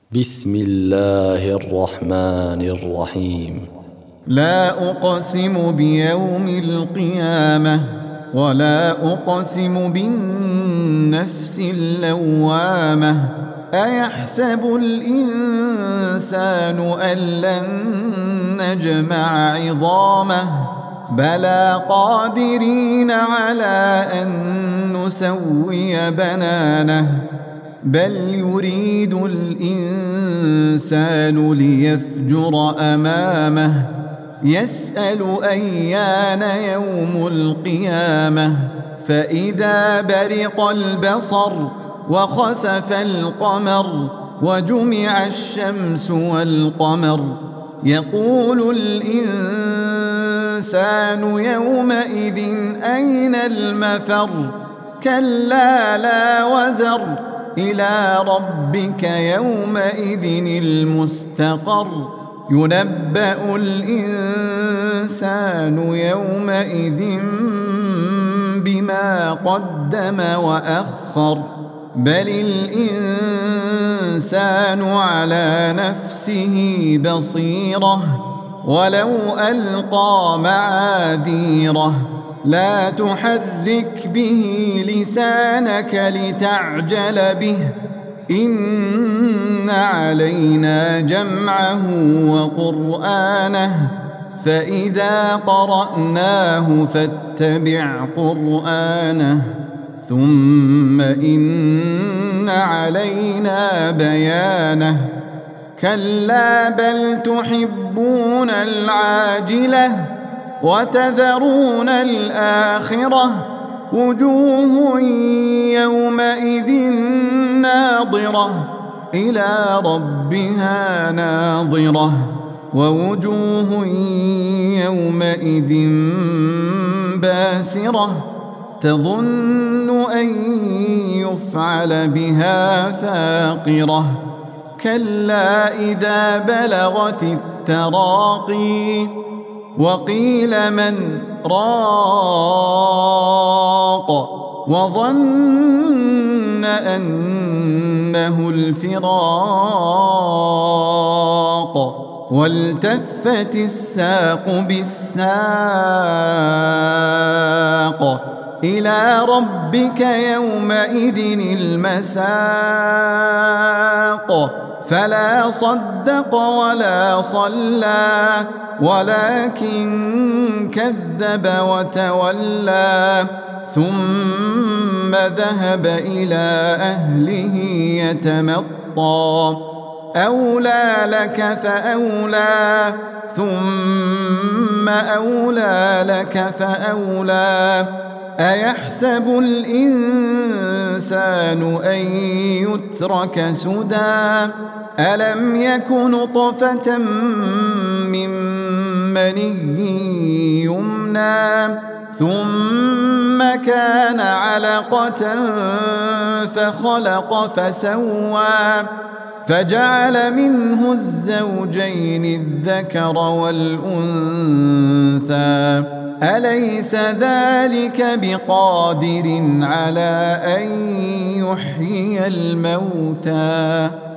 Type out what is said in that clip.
بسم الله الرحمن الرحيم. لا أقسم بيوم القيامة ولا أقسم بالنفس اللوامة. أيحسب الإنسان أن لن نجمع عظامه بلى قادرين على أن نسوي بنانه بل يريد الإنسان ليفجر أمامه يسأل أيان يوم القيامة فإذا برق البصر وخسف القمر وجمع الشمس والقمر يقول الإنسان يومئذ أين المفر كلا لا وزر إلى ربك يومئذ المستقر ينبأ الإنسان يومئذ بما قدم وأخر بل الإنسان على نفسه بصيرة ولو ألقى معاذيره لا تحرك به لسانك لتعجل به إن علينا جمعه وقرآنه فإذا قرأناه فاتبع قرآنه ثم إن علينا بيانه كلا بل تحبون العاجلة وتذرون الآخرة وجوه يومئذ ناظرة إلى ربها ناظرة ووجوه يومئذ باسرة تظن أن يفعل بها فاقرة كلا إذا بلغت التراقي وقيل من راق وظن أنه الفراق والتفت الساق بالساق إلى ربك يومئذ المساق فلا صدق ولا صلى ولكن كذب وتولى ثم ذهب إلى أهله يتمطى أولى لك فأولى ثم أولى لك فأولى أيحسب الإنسان أن يترك سدى ألم يك نطفة من مني يمنى ثم كان علقة فخلق فسوى فجعل منه الزوجين الذكر والأنثى أليس ذلك بقادر على أن يحيي الموتى